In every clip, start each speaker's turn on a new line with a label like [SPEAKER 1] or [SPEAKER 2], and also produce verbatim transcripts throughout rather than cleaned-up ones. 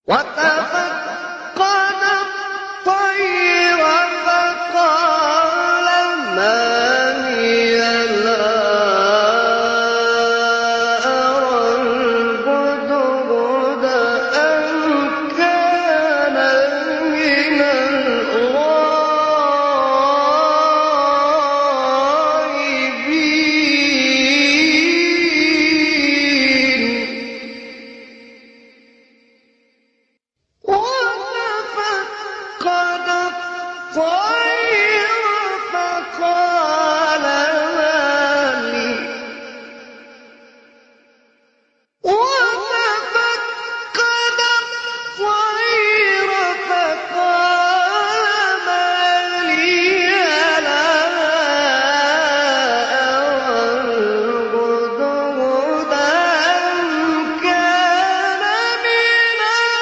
[SPEAKER 1] وتفقد الطير فقال ما لي لا أرى الهدهد أم كان من الغائبين. وتفقد الطير فقال ما لي وتفقد الطير فقال ما لي لا أرى الهدهد أم كان من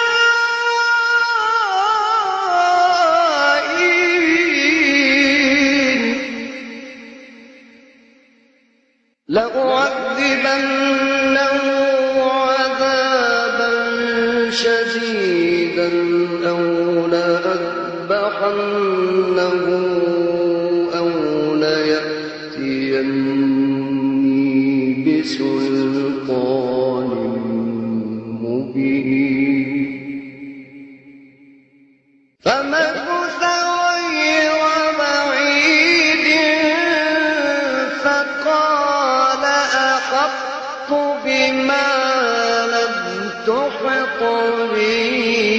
[SPEAKER 1] الغائبين. لأعذبنه عذابا شديدا أو لأذبحنه أو ليأتيني بسلطان مبين. فمكث غير بعيد فقال أحطت بما لم تحط به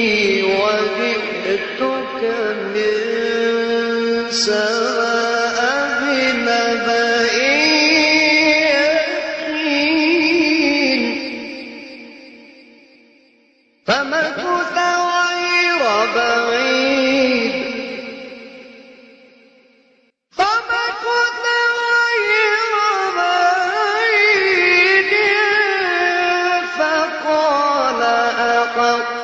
[SPEAKER 1] وجئتك من سبأ بنبأ يقين. فمكث غير بعيد فمكث غير بعيد فقال أحطت